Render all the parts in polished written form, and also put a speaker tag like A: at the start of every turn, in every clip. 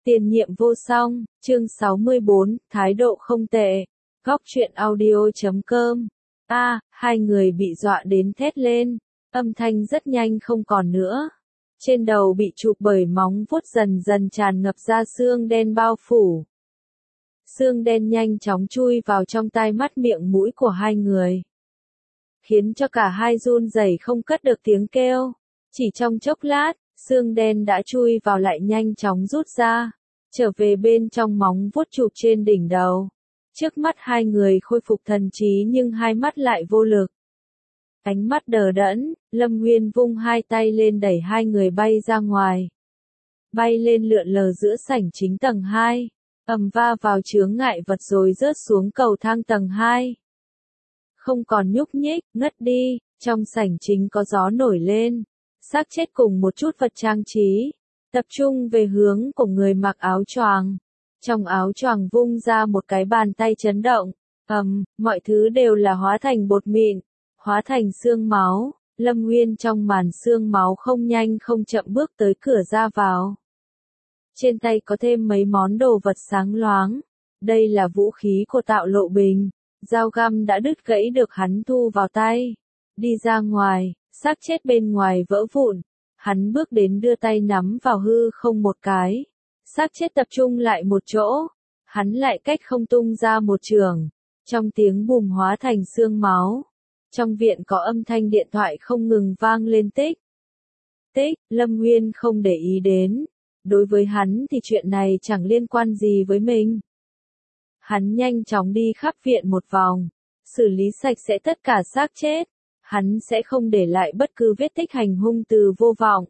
A: Tiền nhiệm vô song, chương 64, thái độ không tệ. Góc truyện audio.com. Hai người bị dọa đến thét lên, âm thanh rất nhanh không còn nữa. Trên đầu bị chụp bởi móng vuốt dần dần tràn ngập ra xương đen bao phủ. Xương đen nhanh chóng chui vào trong tai mắt miệng mũi của hai người, khiến cho cả hai run rẩy không cất được tiếng kêu. Chỉ trong chốc lát, xương đen đã chui vào lại nhanh chóng rút ra, trở về bên trong móng vuốt chụp trên đỉnh đầu. Trước mắt hai người khôi phục thần trí nhưng hai mắt lại vô lực. Ánh mắt đờ đẫn, Lâm Nguyên vung hai tay lên đẩy hai người bay ra ngoài. Bay lên lượn lờ giữa sảnh chính tầng 2, ầm va vào chướng ngại vật rồi rớt xuống cầu thang tầng 2. Không còn nhúc nhích, ngất đi, trong sảnh chính có gió nổi lên. Xác chết cùng một chút vật trang trí, tập trung về hướng của người mặc áo choàng. Trong áo choàng vung ra một cái bàn tay chấn động, mọi thứ đều là hóa thành bột mịn, hóa thành xương máu. Lâm Nguyên trong màn xương máu không nhanh không chậm bước tới cửa ra vào. Trên tay có thêm mấy món đồ vật sáng loáng. Đây là vũ khí của Tạo Lộ Bình. Dao găm đã đứt gãy được hắn thu vào tay. Đi ra ngoài, xác chết bên ngoài vỡ vụn. Hắn bước đến đưa tay nắm vào hư không một cái. Xác chết tập trung lại một chỗ. Hắn lại cách không tung ra một chưởng. Trong tiếng bùm hóa thành xương máu. Trong viện có âm thanh điện thoại không ngừng vang lên tích. Tích, Lâm Nguyên không để ý đến. Đối với hắn thì chuyện này chẳng liên quan gì với mình. Hắn nhanh chóng đi khắp viện một vòng. Xử lý sạch sẽ tất cả xác chết. Hắn sẽ không để lại bất cứ vết tích hành hung từ vô vọng.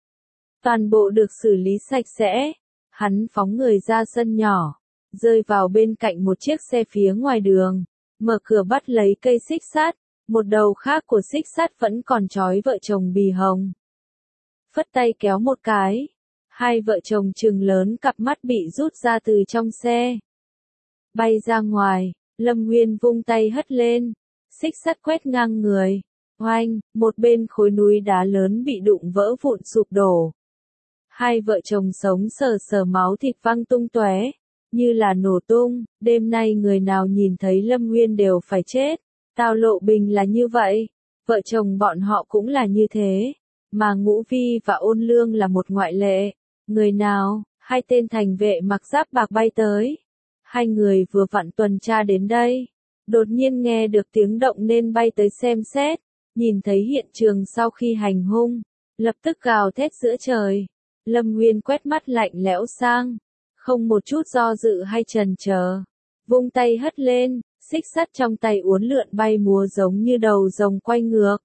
A: Toàn bộ được xử lý sạch sẽ. Hắn phóng người ra sân nhỏ, rơi vào bên cạnh một chiếc xe phía ngoài đường, mở cửa bắt lấy cây xích sắt, một đầu khác của xích sắt vẫn còn trói vợ chồng Bì Hồng. Phất tay kéo một cái, hai vợ chồng trừng lớn cặp mắt bị rút ra từ trong xe. Bay ra ngoài, Lâm Nguyên vung tay hất lên, xích sắt quét ngang người. Oanh, một bên khối núi đá lớn bị đụng vỡ vụn sụp đổ. Hai vợ chồng sống sờ sờ máu thịt văng tung tóe, như là nổ tung. Đêm nay người nào nhìn thấy Lâm Nguyên đều phải chết. Tạo Lộ Bình là như vậy, vợ chồng bọn họ cũng là như thế, mà Ngũ Vi và Ôn Lương là một ngoại lệ. Người nào? Hai tên thành vệ mặc giáp bạc bay tới. Hai người vừa vặn tuần tra đến đây, đột nhiên nghe được tiếng động nên bay tới xem xét, nhìn thấy hiện trường sau khi hành hung, lập tức gào thét giữa trời. Lâm Nguyên quét mắt lạnh lẽo sang, không một chút do dự hay chần chờ, vung tay hất lên, xích sắt trong tay uốn lượn bay múa giống như đầu rồng quay ngược,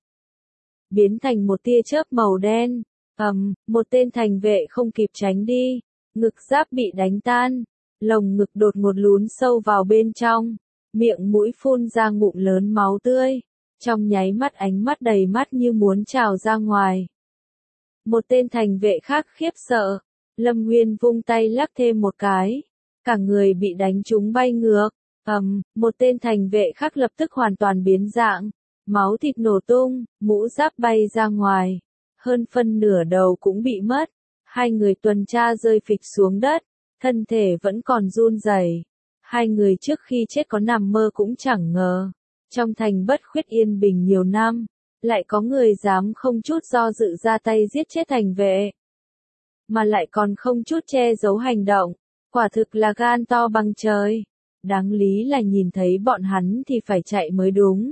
A: biến thành một tia chớp màu đen. Một tên thành vệ không kịp tránh đi, ngực giáp bị đánh tan, lồng ngực đột ngột lún sâu vào bên trong, miệng mũi phun ra ngụm lớn máu tươi, trong nháy mắt ánh mắt đầy mắt như muốn trào ra ngoài. Một tên thành vệ khác khiếp sợ, Lâm Nguyên vung tay lắc thêm một cái, cả người bị đánh trúng bay ngược. Một tên thành vệ khác lập tức hoàn toàn biến dạng, máu thịt nổ tung, mũ giáp bay ra ngoài, hơn phân nửa đầu cũng bị mất. Hai người tuần tra rơi phịch xuống đất, thân thể vẫn còn run rẩy. Hai người trước khi chết có nằm mơ cũng chẳng ngờ, trong thành bất khuyết yên bình nhiều năm, lại có người dám không chút do dự ra tay giết chết thành vệ, mà lại còn không chút che giấu hành động, quả thực là gan to bằng trời. Đáng lý là nhìn thấy bọn hắn thì phải chạy mới đúng.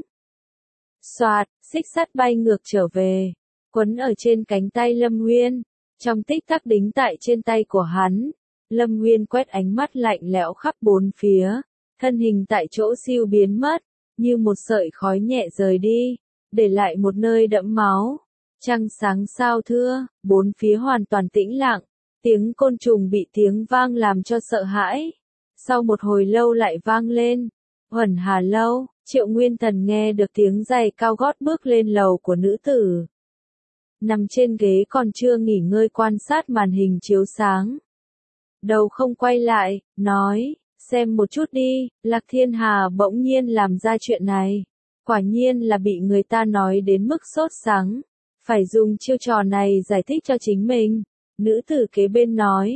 A: Xoạt, xích sắt bay ngược trở về, quấn ở trên cánh tay Lâm Nguyên, trong tích tắc đính tại trên tay của hắn. Lâm Nguyên quét ánh mắt lạnh lẽo khắp bốn phía, thân hình tại chỗ siêu biến mất, như một sợi khói nhẹ rời đi, để lại một nơi đẫm máu. Trăng sáng sao thưa, bốn phía hoàn toàn tĩnh lặng, tiếng côn trùng bị tiếng vang làm cho sợ hãi. Sau một hồi lâu lại vang lên. Huẩn Hà Lâu, Triệu Nguyên Thần nghe được tiếng giày cao gót bước lên lầu của nữ tử. Nằm trên ghế còn chưa nghỉ ngơi quan sát màn hình chiếu sáng. Đầu không quay lại, nói, xem một chút đi, Lạc Thiên Hà bỗng nhiên làm ra chuyện này. Quả nhiên là bị người ta nói đến mức sốt sắng. Phải dùng chiêu trò này giải thích cho chính mình. Nữ tử kế bên nói.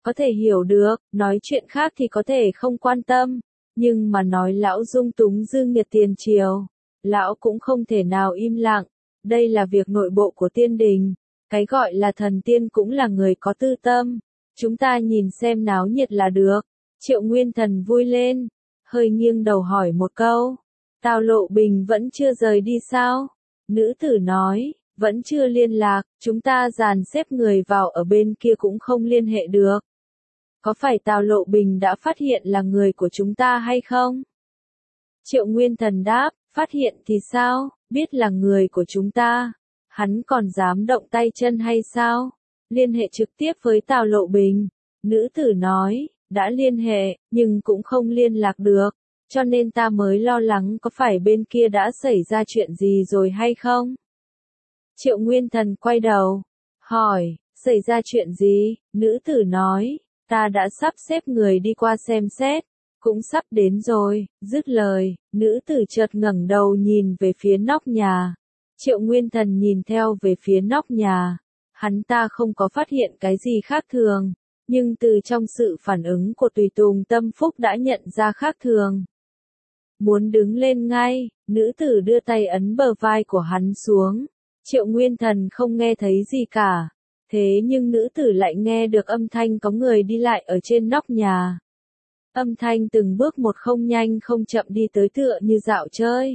A: Có thể hiểu được, nói chuyện khác thì có thể không quan tâm, nhưng mà nói lão dung túng dương nhiệt tiền triều, lão cũng không thể nào im lặng, đây là việc nội bộ của tiên đình, cái gọi là thần tiên cũng là người có tư tâm, chúng ta nhìn xem náo nhiệt là được. Triệu Nguyên Thần vui lên, hơi nghiêng đầu hỏi một câu, Tào Lộ Bình vẫn chưa rời đi sao? Nữ tử nói, vẫn chưa liên lạc, chúng ta dàn xếp người vào ở bên kia cũng không liên hệ được. Có phải Tào Lộ Bình đã phát hiện là người của chúng ta hay không? Triệu Nguyên Thần đáp, phát hiện thì sao, biết là người của chúng ta. Hắn còn dám động tay chân hay sao? Liên hệ trực tiếp với Tào Lộ Bình. Nữ tử nói, đã liên hệ, nhưng cũng không liên lạc được. Cho nên ta mới lo lắng có phải bên kia đã xảy ra chuyện gì rồi hay không? Triệu Nguyên Thần quay đầu, hỏi, xảy ra chuyện gì? Nữ tử nói, ta đã sắp xếp người đi qua xem xét, cũng sắp đến rồi. Dứt lời, nữ tử chợt ngẩng đầu nhìn về phía nóc nhà. Triệu Nguyên Thần nhìn theo về phía nóc nhà. Hắn ta không có phát hiện cái gì khác thường, nhưng từ trong sự phản ứng của tùy tùng tâm phúc đã nhận ra khác thường. Muốn đứng lên ngay, nữ tử đưa tay ấn bờ vai của hắn xuống. Triệu Nguyên Thần không nghe thấy gì cả. Thế nhưng nữ tử lại nghe được âm thanh có người đi lại ở trên nóc nhà. Âm thanh từng bước một không nhanh không chậm đi tới tựa như dạo chơi.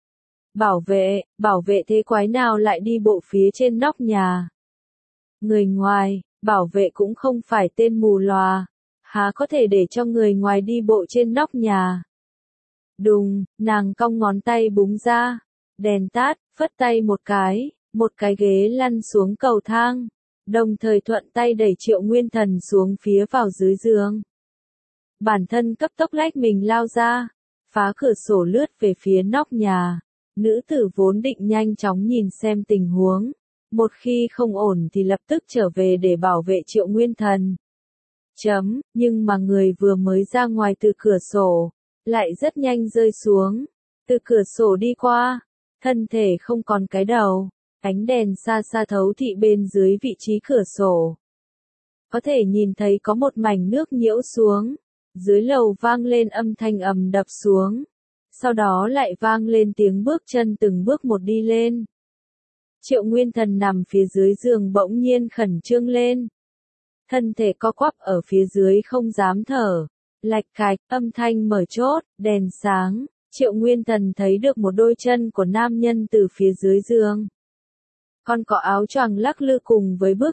A: Bảo vệ thế quái nào lại đi bộ phía trên nóc nhà? Người ngoài, bảo vệ cũng không phải tên mù lòa. Há có thể để cho người ngoài đi bộ trên nóc nhà? Đùng, nàng cong ngón tay búng ra. Đèn tắt, phất tay một cái ghế lăn xuống cầu thang. Đồng thời thuận tay đẩy Triệu Nguyên Thần xuống phía vào dưới giường. Bản thân cấp tốc lách mình lao ra, phá cửa sổ lướt về phía nóc nhà. Nữ tử vốn định nhanh chóng nhìn xem tình huống. Một khi không ổn thì lập tức trở về để bảo vệ Triệu Nguyên Thần. Nhưng mà người vừa mới ra ngoài từ cửa sổ, lại rất nhanh rơi xuống. Từ cửa sổ đi qua, thân thể không còn cái đầu. Ánh đèn xa xa thấu thị bên dưới vị trí cửa sổ. Có thể nhìn thấy có một mảnh nước nhiễu xuống. Dưới lầu vang lên âm thanh ầm đập xuống. Sau đó lại vang lên tiếng bước chân từng bước một đi lên. Triệu Nguyên Thần nằm phía dưới giường bỗng nhiên khẩn trương lên. Thân thể co quắp ở phía dưới không dám thở. Lạch cạch, âm thanh mở chốt, đèn sáng. Triệu Nguyên Thần thấy được một đôi chân của nam nhân từ phía dưới giường. Con có áo choàng lắc lư cùng với bước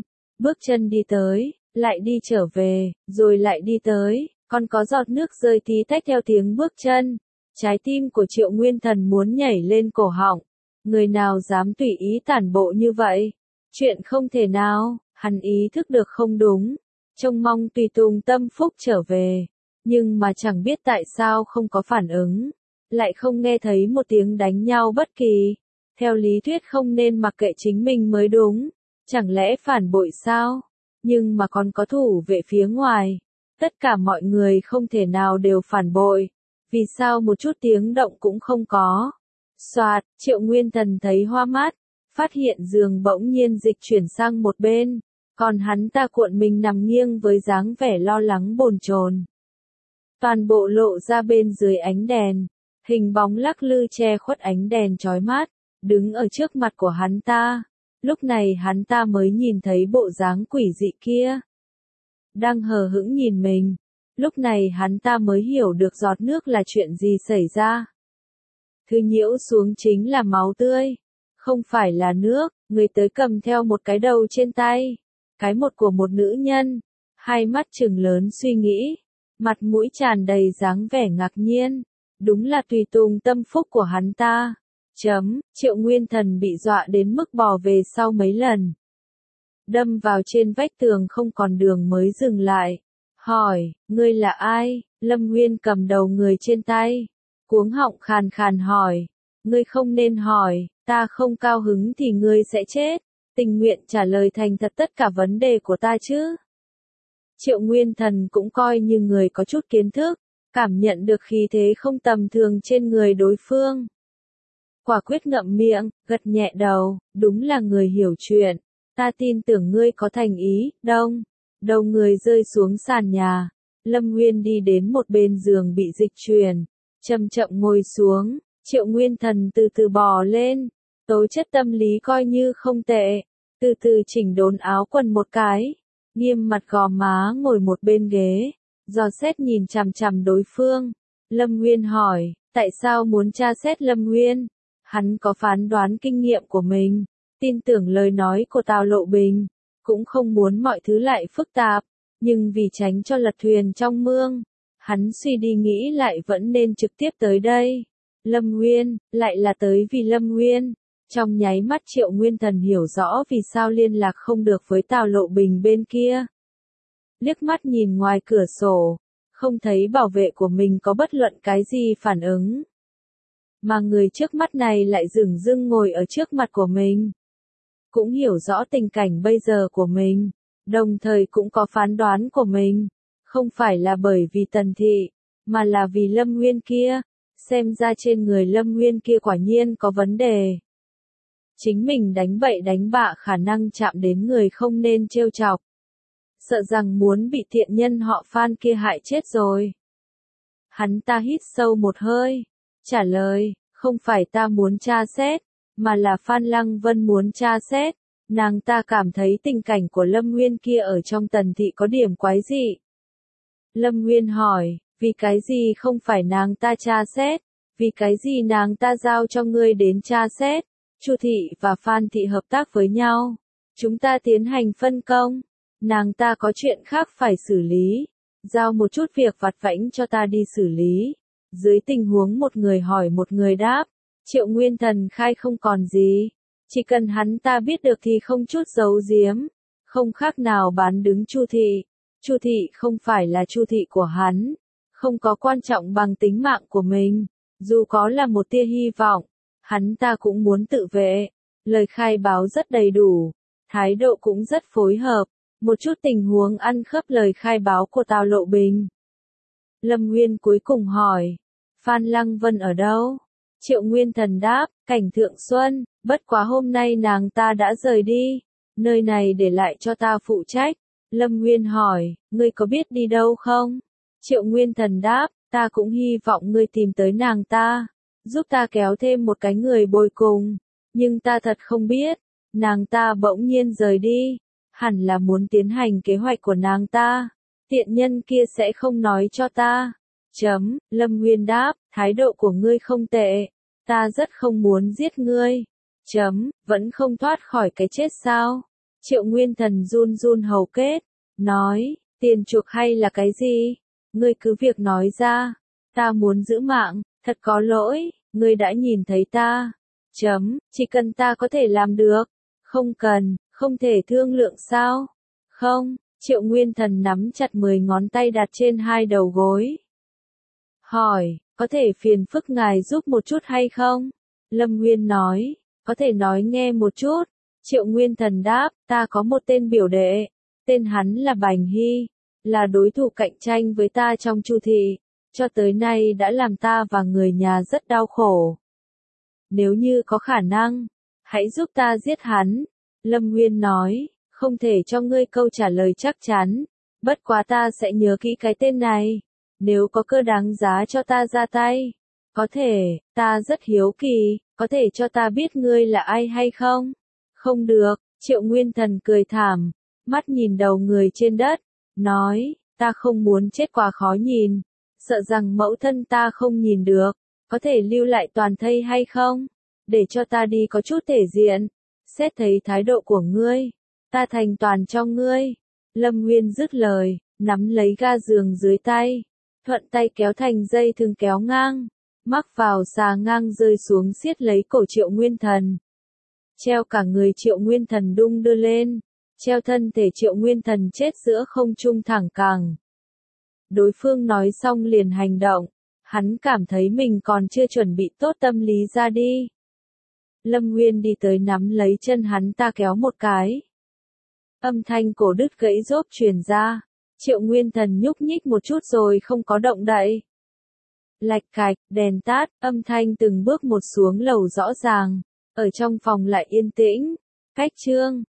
A: chân đi tới, lại đi trở về, rồi lại đi tới, còn có giọt nước rơi tí tách theo tiếng bước chân. Trái tim của Triệu Nguyên Thần muốn nhảy lên cổ họng. Người nào dám tùy ý tản bộ như vậy? Chuyện không thể nào, hắn ý thức được không đúng. Trông mong tùy tùng tâm phúc trở về, nhưng mà chẳng biết tại sao không có phản ứng. Lại không nghe thấy một tiếng đánh nhau bất kỳ. Theo lý thuyết không nên mặc kệ chính mình mới đúng. Chẳng lẽ phản bội sao? Nhưng mà còn có thủ vệ phía ngoài. Tất cả mọi người không thể nào đều phản bội. Vì sao một chút tiếng động cũng không có? Soạt, Triệu Nguyên Thần thấy hoa mắt. Phát hiện giường bỗng nhiên dịch chuyển sang một bên. Còn hắn ta cuộn mình nằm nghiêng với dáng vẻ lo lắng bồn chồn. Toàn bộ lộ ra bên dưới ánh đèn. Hình bóng lắc lư che khuất ánh đèn chói mắt. Đứng ở trước mặt của hắn ta. Lúc này hắn ta mới nhìn thấy bộ dáng quỷ dị kia. Đang hờ hững nhìn mình. Lúc này hắn ta mới hiểu được giọt nước là chuyện gì xảy ra. Thứ nhiễu xuống chính là máu tươi. Không phải là nước, người tới cầm theo một cái đầu trên tay. Cái một của một nữ nhân. Hai mắt trừng lớn suy nghĩ. Mặt mũi tràn đầy dáng vẻ ngạc nhiên. Đúng là tùy tùng tâm phúc của hắn ta. Triệu Nguyên Thần bị dọa đến mức bò về sau mấy lần. Đâm vào trên vách tường không còn đường mới dừng lại. Hỏi, ngươi là ai? Lâm Nguyên cầm đầu người trên tay. Cuống họng khàn khàn hỏi. Ngươi không nên hỏi, ta không cao hứng thì ngươi sẽ chết. Tình nguyện trả lời thành thật tất cả vấn đề của ta chứ. Triệu Nguyên Thần cũng coi như người có chút kiến thức. Cảm nhận được khí thế không tầm thường trên người đối phương. Quả quyết ngậm miệng, gật nhẹ đầu, đúng là người hiểu chuyện. Ta tin tưởng ngươi có thành ý, Đông. đầu người rơi xuống sàn nhà. Lâm Nguyên đi đến một bên giường bị dịch chuyển, chậm chậm ngồi xuống. Triệu Nguyên Thần từ từ bò lên, tố chất tâm lý coi như không tệ, từ từ chỉnh đốn áo quần một cái, nghiêm mặt gò má ngồi một bên ghế, dò xét nhìn chằm chằm đối phương. Lâm Nguyên hỏi, tại sao muốn tra xét Lâm Nguyên? Hắn có phán đoán kinh nghiệm của mình, tin tưởng lời nói của Tào Lộ Bình, cũng không muốn mọi thứ lại phức tạp, nhưng vì tránh cho lật thuyền trong mương, hắn suy đi nghĩ lại vẫn nên trực tiếp tới đây. Lâm Nguyên, lại là tới vì Lâm Nguyên. Trong nháy mắt Triệu Nguyên Thần hiểu rõ vì sao liên lạc không được với Tào Lộ Bình bên kia. Liếc mắt nhìn ngoài cửa sổ, không thấy bảo vệ của mình có bất luận cái gì phản ứng. Mà người trước mắt này lại dửng dưng ngồi ở trước mặt của mình. Cũng hiểu rõ tình cảnh bây giờ của mình, đồng thời cũng có phán đoán của mình. Không phải là bởi vì Tần Thị, mà là vì Lâm Nguyên kia. Xem ra trên người Lâm Nguyên kia quả nhiên có vấn đề. Chính mình đánh bậy đánh bạ khả năng chạm đến người không nên trêu chọc. Sợ rằng muốn bị thiện nhân họ Phan kia hại chết rồi. Hắn ta hít sâu một hơi, trả lời, không phải ta muốn tra xét, mà là Phan Lăng Vân muốn tra xét. Nàng ta cảm thấy tình cảnh của Lâm Nguyên kia ở trong Tần Thị có điểm quái dị. Lâm Nguyên hỏi, vì cái gì không phải nàng ta tra xét, vì cái gì nàng ta giao cho ngươi đến tra xét. Chu Thị và Phan Thị hợp tác với nhau, chúng ta tiến hành phân công, nàng ta có chuyện khác phải xử lý, giao một chút việc vặt vãnh cho ta đi xử lý. Dưới tình huống một người hỏi một người đáp, Triệu Nguyên Thần khai không còn gì, chỉ cần hắn ta biết được thì không chút giấu giếm, không khác nào bán đứng Chu Thị. Chu Thị không phải là Chu Thị của hắn, không có quan trọng bằng tính mạng của mình, dù có là một tia hy vọng, hắn ta cũng muốn tự vệ. Lời khai báo rất đầy đủ, thái độ cũng rất phối hợp, một chút tình huống ăn khớp lời khai báo của Tào Lộ Bình. Lâm Nguyên cuối cùng hỏi, Phan Lăng Vân ở đâu? Triệu Nguyên Thần đáp, Cảnh Thượng Xuân, bất quá hôm nay nàng ta đã rời đi, nơi này để lại cho ta phụ trách. Lâm Nguyên hỏi, ngươi có biết đi đâu không? Triệu Nguyên Thần đáp, ta cũng hy vọng ngươi tìm tới nàng ta, giúp ta kéo thêm một cái người bồi cùng, nhưng ta thật không biết, nàng ta bỗng nhiên rời đi, hẳn là muốn tiến hành kế hoạch của nàng ta, tiện nhân kia sẽ không nói cho ta. Lâm Nguyên đáp, thái độ của ngươi không tệ, ta rất không muốn giết ngươi. Vẫn không thoát khỏi cái chết sao? Triệu Nguyên Thần run run hầu kết, nói, tiền chuộc hay là cái gì? Ngươi cứ việc nói ra, ta muốn giữ mạng, thật có lỗi, ngươi đã nhìn thấy ta. Chỉ cần ta có thể làm được, không cần, không thể thương lượng sao? Không, Triệu Nguyên Thần nắm chặt 10 ngón tay đặt trên hai đầu gối. Hỏi, có thể phiền phức ngài giúp một chút hay không? Lâm Nguyên nói, có thể nói nghe một chút. Triệu Nguyên Thần đáp, ta có một tên biểu đệ, tên hắn là Bành Hy, là đối thủ cạnh tranh với ta trong Chu Thị, cho tới nay đã làm ta và người nhà rất đau khổ. Nếu như có khả năng, hãy giúp ta giết hắn. Lâm Nguyên nói, không thể cho ngươi câu trả lời chắc chắn, bất quá ta sẽ nhớ kỹ cái tên này, nếu có cơ đáng giá cho ta ra tay. Có thể, ta rất hiếu kỳ, có thể cho ta biết ngươi là ai hay không? Không được, Triệu Nguyên Thần cười thảm, mắt nhìn đầu người trên đất, nói, ta không muốn chết quá khó nhìn, sợ rằng mẫu thân ta không nhìn được, có thể lưu lại toàn thây hay không? Để cho ta đi có chút thể diện, xét thấy thái độ của ngươi, ta thành toàn cho ngươi. Lâm Nguyên dứt lời, nắm lấy ga giường dưới tay, thuận tay kéo thành dây thừng kéo ngang, mắc vào xà ngang rơi xuống siết lấy cổ Triệu Nguyên Thần. Treo cả người Triệu Nguyên Thần đung đưa lên, treo thân thể Triệu Nguyên Thần chết giữa không trung thẳng cẳng. Đối phương nói xong liền hành động, hắn cảm thấy mình còn chưa chuẩn bị tốt tâm lý ra đi. Lâm Nguyên đi tới nắm lấy chân hắn ta kéo một cái. Âm thanh cổ đứt gãy rốp truyền ra, Triệu Nguyên Thần nhúc nhích một chút rồi không có động đậy. Lạch cạch, đèn tắt, âm thanh từng bước một xuống lầu rõ ràng, ở trong phòng lại yên tĩnh. Cách chương